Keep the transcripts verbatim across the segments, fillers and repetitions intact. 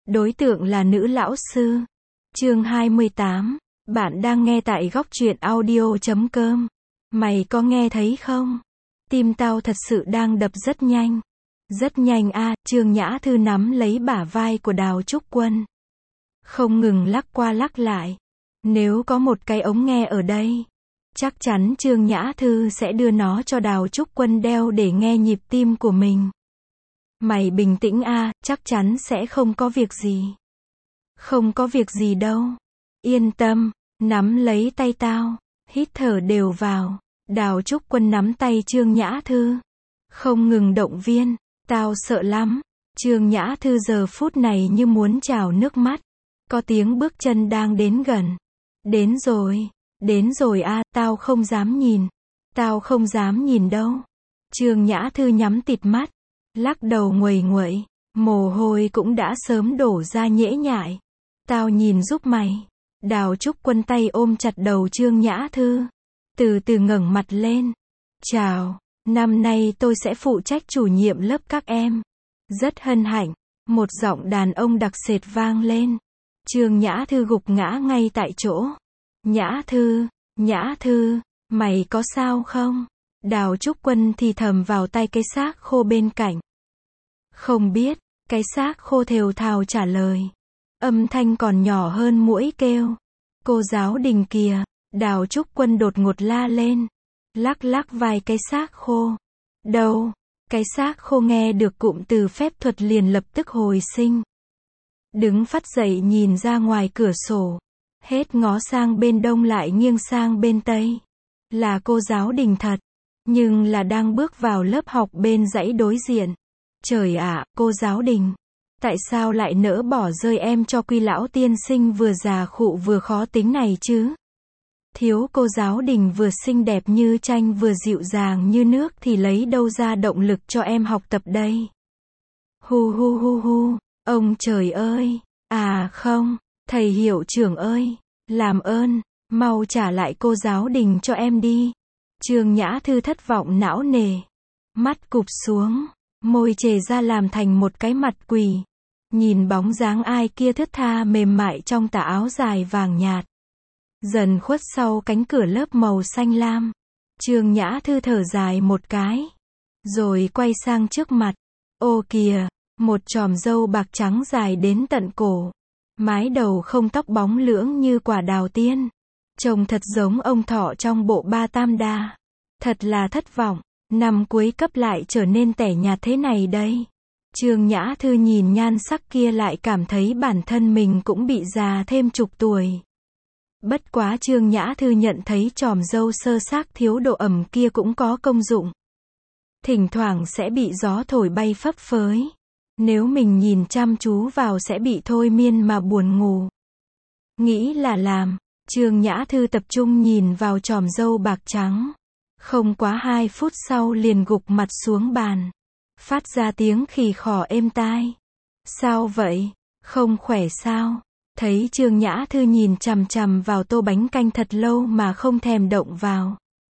Đối tượng là nữ lão sư. Chương hai mươi tám. Bạn đang nghe tại góc truyện audio chấm com. Mày có nghe thấy không? Tim tao thật sự đang đập rất nhanh. Rất nhanh a. Trương Nhã Thư nắm lấy bả vai của Đào Trúc Quân. Không ngừng lắc qua lắc lại. Nếu có một cái ống nghe ở đây, chắc chắn Trương Nhã Thư sẽ đưa nó cho Đào Trúc Quân đeo để nghe nhịp tim của mình. Mày bình tĩnh a, chắc chắn sẽ không có việc gì. Không có việc gì đâu. Yên tâm, nắm lấy tay tao, hít thở đều vào. Đào Trúc Quân nắm tay Trương Nhã Thư, không ngừng động viên. Tao sợ lắm. Trương Nhã Thư giờ phút này như muốn trào nước mắt. Có tiếng bước chân đang đến gần. Đến rồi, đến rồi a, tao không dám nhìn. Tao không dám nhìn đâu. Trương Nhã Thư nhắm tịt mắt, lắc đầu nguầy nguậy, mồ hôi cũng đã sớm đổ ra nhễ nhại. Tao nhìn giúp mày. Đào Trúc Quân tay ôm chặt đầu Trương Nhã Thư, từ từ ngẩng mặt lên. Chào, năm nay tôi sẽ phụ trách chủ nhiệm lớp các em. Rất hân hạnh. Một giọng đàn ông đặc sệt vang lên. Trương Nhã Thư gục ngã ngay tại chỗ. Nhã Thư, Nhã Thư, mày có sao không? Đào Trúc Quân thì thầm vào tay cái xác khô bên cạnh. Không biết, cái xác khô thều thào trả lời. Âm thanh còn nhỏ hơn muỗi kêu. Cô giáo Đình kìa. Đào Trúc Quân đột ngột la lên. Lắc lắc vai cái xác khô. Đâu? Cái xác khô nghe được cụm từ phép thuật liền lập tức hồi sinh. Đứng phắt dậy nhìn ra ngoài cửa sổ. Hết ngó sang bên đông lại nghiêng sang bên tây. Là cô giáo Đình thật. Nhưng là đang bước vào lớp học bên dãy đối diện. Trời ạ, cô giáo Đình. Tại sao lại nỡ bỏ rơi em cho Quy lão tiên sinh vừa già khụ vừa khó tính này chứ? Thiếu cô giáo Đình vừa xinh đẹp như tranh vừa dịu dàng như nước thì lấy đâu ra động lực cho em học tập đây? Hu hu hu hu, ông trời ơi, à không, thầy hiệu trưởng ơi, làm ơn, mau trả lại cô giáo Đình cho em đi. Trương Nhã Thư thất vọng não nề, mắt cụp xuống, môi chề ra làm thành một cái mặt quỳ. Nhìn bóng dáng ai kia thướt tha mềm mại trong tà áo dài vàng nhạt. Dần khuất sau cánh cửa lớp màu xanh lam. Trương Nhã Thư thở dài một cái. Rồi quay sang trước mặt. Ô kìa, một chòm râu bạc trắng dài đến tận cổ. Mái đầu không tóc bóng lưỡng như quả đào tiên. Trông thật giống ông thọ trong bộ ba tam đa. Thật là thất vọng, năm cuối cấp lại trở nên tẻ nhạt thế này đây. Trương Nhã Thư nhìn nhan sắc kia lại cảm thấy bản thân mình cũng bị già thêm chục tuổi. Bất quá Trương Nhã Thư nhận thấy chòm râu sơ xác thiếu độ ẩm kia cũng có công dụng. Thỉnh thoảng sẽ bị gió thổi bay phấp phới. Nếu mình nhìn chăm chú vào sẽ bị thôi miên mà buồn ngủ. Nghĩ là làm, Trương Nhã Thư tập trung nhìn vào chòm râu bạc trắng. Không quá hai phút sau liền gục mặt xuống bàn. Phát ra tiếng khì khò êm tai. Sao vậy? Không khỏe sao? Thấy Trương Nhã Thư nhìn chằm chằm vào tô bánh canh thật lâu mà không thèm động vào.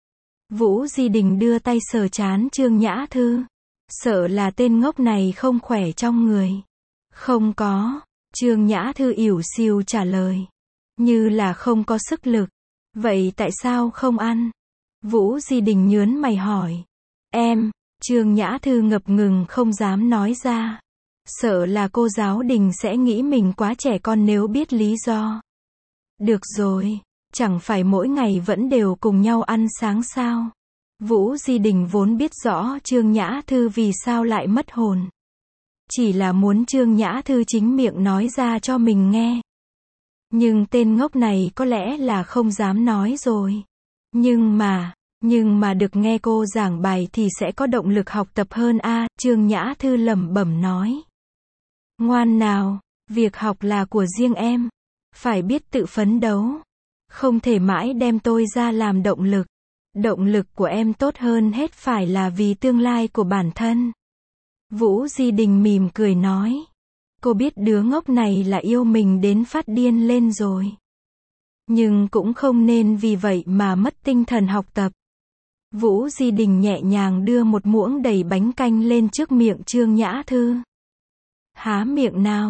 Vũ Di Đình đưa tay sờ trán Trương Nhã Thư. Sợ là tên ngốc này không khỏe trong người. Không có. Trương Nhã Thư ỉu xìu trả lời. Như là không có sức lực. Vậy tại sao không ăn? Vũ Di Đình nhớn mày hỏi. Em. Trương Nhã Thư ngập ngừng không dám nói ra. Sợ là cô giáo Đình sẽ nghĩ mình quá trẻ con nếu biết lý do. Được rồi, chẳng phải mỗi ngày vẫn đều cùng nhau ăn sáng sao? Vũ Di Đình vốn biết rõ Trương Nhã Thư vì sao lại mất hồn. Chỉ là muốn Trương Nhã Thư chính miệng nói ra cho mình nghe. Nhưng tên ngốc này có lẽ là không dám nói rồi. Nhưng mà... Nhưng mà được nghe cô giảng bài thì sẽ có động lực học tập hơn a. Trương Nhã Thư lẩm bẩm nói. Ngoan nào, việc học là của riêng em. Phải biết tự phấn đấu. Không thể mãi đem tôi ra làm động lực. Động lực của em tốt hơn hết phải là vì tương lai của bản thân. Vũ Di Đình mỉm cười nói. Cô biết đứa ngốc này là yêu mình đến phát điên lên rồi. Nhưng cũng không nên vì vậy mà mất tinh thần học tập. Vũ Di Đình nhẹ nhàng đưa một muỗng đầy bánh canh lên trước miệng Trương Nhã Thư. Há miệng nào.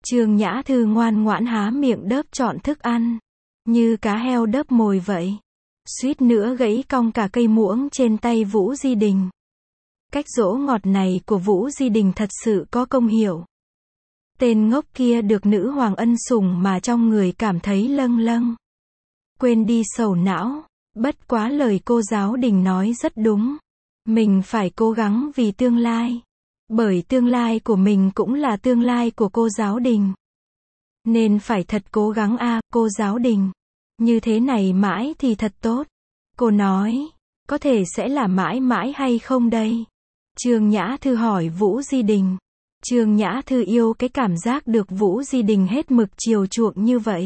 Trương Nhã Thư ngoan ngoãn há miệng đớp trọn thức ăn, như cá heo đớp mồi vậy. Suýt nữa gãy cong cả cây muỗng trên tay Vũ Di Đình. Cách dỗ ngọt này của Vũ Di Đình thật sự có công hiệu. Tên ngốc kia được nữ hoàng ân sủng mà trong người cảm thấy lâng lâng. Quên đi sầu não. Bất quá lời cô giáo Đình nói rất đúng. Mình phải cố gắng vì tương lai. Bởi tương lai của mình cũng là tương lai của cô giáo Đình. Nên phải thật cố gắng a, à, cô giáo Đình. Như thế này mãi thì thật tốt. Cô nói, có thể sẽ là mãi mãi hay không đây? Trương Nhã Thư hỏi Vũ Di Đình. Trương Nhã Thư yêu cái cảm giác được Vũ Di Đình hết mực chiều chuộng như vậy.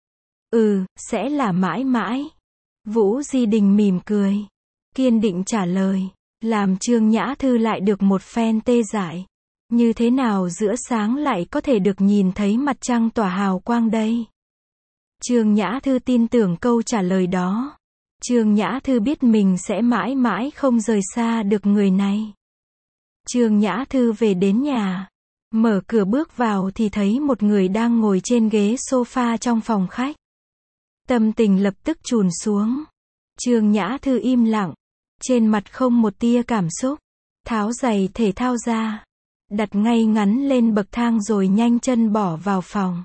Ừ, sẽ là mãi mãi. Vũ Di Đình mỉm cười, kiên định trả lời, làm Trương Nhã Thư lại được một phen tê dại. Như thế nào giữa sáng lại có thể được nhìn thấy mặt trăng tỏa hào quang đây? Trương Nhã Thư tin tưởng câu trả lời đó. Trương Nhã Thư biết mình sẽ mãi mãi không rời xa được người này. Trương Nhã Thư về đến nhà, mở cửa bước vào thì thấy một người đang ngồi trên ghế sofa trong phòng khách. Tâm tình lập tức chùn xuống. Trương Nhã Thư im lặng, trên mặt không một tia cảm xúc, tháo giày thể thao ra, đặt ngay ngắn lên bậc thang rồi nhanh chân bỏ vào phòng.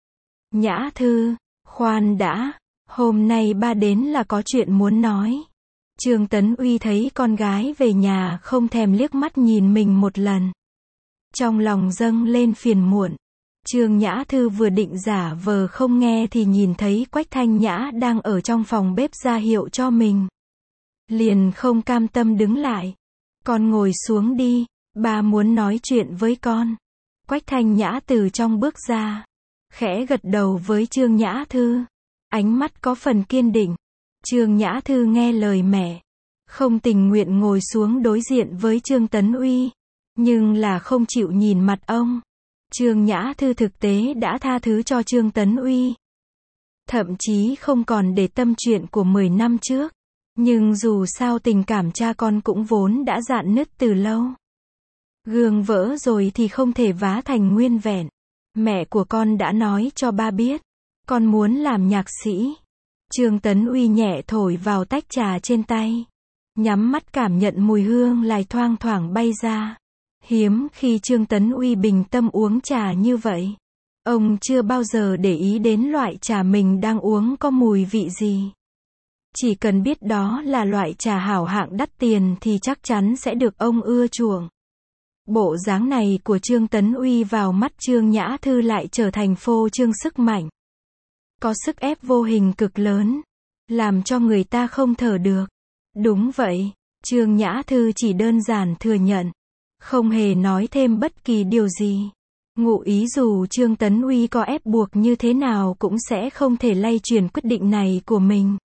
Nhã Thư, khoan đã, hôm nay ba đến là có chuyện muốn nói. Trương Tấn Uy thấy con gái về nhà không thèm liếc mắt nhìn mình một lần. Trong lòng dâng lên phiền muộn. Trương Nhã Thư vừa định giả vờ không nghe thì nhìn thấy Quách Thanh Nhã đang ở trong phòng bếp ra hiệu cho mình. Liền không cam tâm đứng lại. Con ngồi xuống đi, ba muốn nói chuyện với con. Quách Thanh Nhã từ trong bước ra, khẽ gật đầu với Trương Nhã Thư. Ánh mắt có phần kiên định. Trương Nhã Thư nghe lời mẹ, không tình nguyện ngồi xuống đối diện với Trương Tấn Uy, nhưng là không chịu nhìn mặt ông. Trương Nhã Thư thực tế đã tha thứ cho Trương Tấn Uy. Thậm chí không còn để tâm chuyện của mười năm trước. Nhưng dù sao tình cảm cha con cũng vốn đã rạn nứt từ lâu. Gương vỡ rồi thì không thể vá thành nguyên vẹn. Mẹ của con đã nói cho ba biết, con muốn làm nhạc sĩ. Trương Tấn Uy nhẹ thổi vào tách trà trên tay, nhắm mắt cảm nhận mùi hương lại thoang thoảng bay ra. Hiếm khi Trương Tấn Uy bình tâm uống trà như vậy. Ông chưa bao giờ để ý đến loại trà mình đang uống có mùi vị gì. Chỉ cần biết đó là loại trà hảo hạng đắt tiền thì chắc chắn sẽ được ông ưa chuộng. Bộ dáng này của Trương Tấn Uy vào mắt Trương Nhã Thư lại trở thành phô trương sức mạnh. Có sức ép vô hình cực lớn, làm cho người ta không thở được. Đúng vậy, Trương Nhã Thư chỉ đơn giản thừa nhận, không hề nói thêm bất kỳ điều gì. Ngụ ý dù Trương Tấn Uy có ép buộc như thế nào cũng sẽ không thể lay chuyển quyết định này của mình.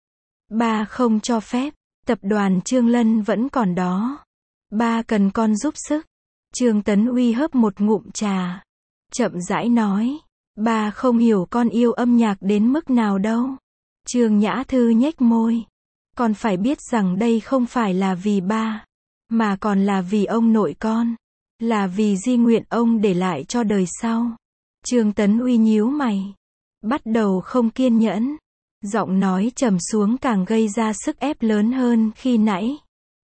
Ba không cho phép, tập đoàn Trương Lân vẫn còn đó. Ba cần con giúp sức. Trương Tấn Uy hớp một ngụm trà, chậm rãi nói, ba không hiểu con yêu âm nhạc đến mức nào đâu. Trương Nhã Thư nhếch môi, con phải biết rằng đây không phải là vì ba, mà còn là vì ông nội con, là vì di nguyện ông để lại cho đời sau. Trương Tấn Uy nhíu mày, bắt đầu không kiên nhẫn, giọng nói trầm xuống càng gây ra sức ép lớn hơn khi nãy.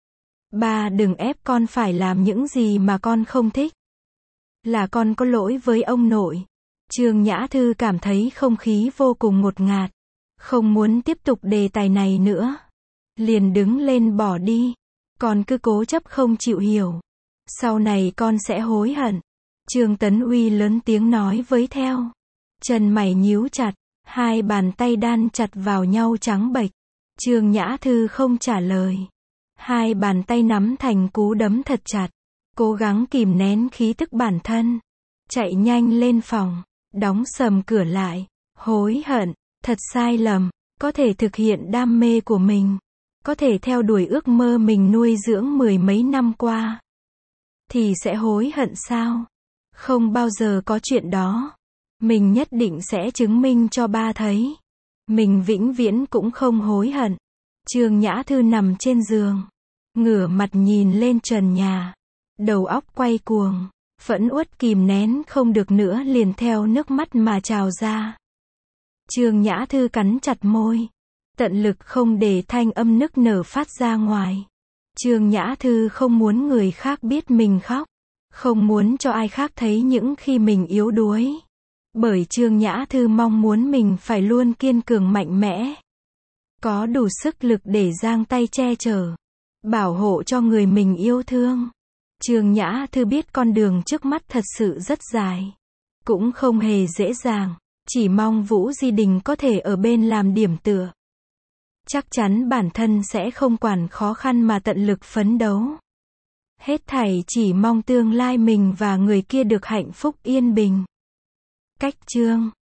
Ba đừng ép con phải làm những gì mà con không thích. Là con có lỗi với ông nội. Trương Nhã Thư cảm thấy không khí vô cùng ngột ngạt, không muốn tiếp tục đề tài này nữa. Liền đứng lên bỏ đi. Con cứ cố chấp không chịu hiểu. Sau này con sẽ hối hận. Trương Tấn Uy lớn tiếng nói với theo. Chân mày nhíu chặt, hai bàn tay đan chặt vào nhau trắng bệch. Trương Nhã Thư không trả lời. Hai bàn tay nắm thành cú đấm thật chặt, cố gắng kìm nén khí tức bản thân. Chạy nhanh lên phòng, đóng sầm cửa lại. Hối hận, thật sai lầm, có thể thực hiện đam mê của mình, có thể theo đuổi ước mơ mình nuôi dưỡng mười mấy năm qua. Thì sẽ hối hận sao? Không bao giờ có chuyện đó. Mình nhất định sẽ chứng minh cho ba thấy. Mình vĩnh viễn cũng không hối hận. Trương Nhã Thư nằm trên giường, ngửa mặt nhìn lên trần nhà, đầu óc quay cuồng, Phẫn uất kìm nén không được nữa liền theo nước mắt mà trào ra. Trương Nhã Thư cắn chặt môi, tận lực không để thanh âm nức nở phát ra ngoài. Trương Nhã Thư không muốn người khác biết mình khóc, không muốn cho ai khác thấy những khi mình yếu đuối. Bởi Trương Nhã Thư mong muốn mình phải luôn kiên cường mạnh mẽ, có đủ sức lực để giang tay che chở, bảo hộ cho người mình yêu thương. Trương Nhã Thư biết con đường trước mắt thật sự rất dài, cũng không hề dễ dàng, chỉ mong Vũ Di Đình có thể ở bên làm điểm tựa. Chắc chắn bản thân sẽ không quản khó khăn mà tận lực phấn đấu. Hết thảy chỉ mong tương lai mình và người kia được hạnh phúc yên bình. Cách chương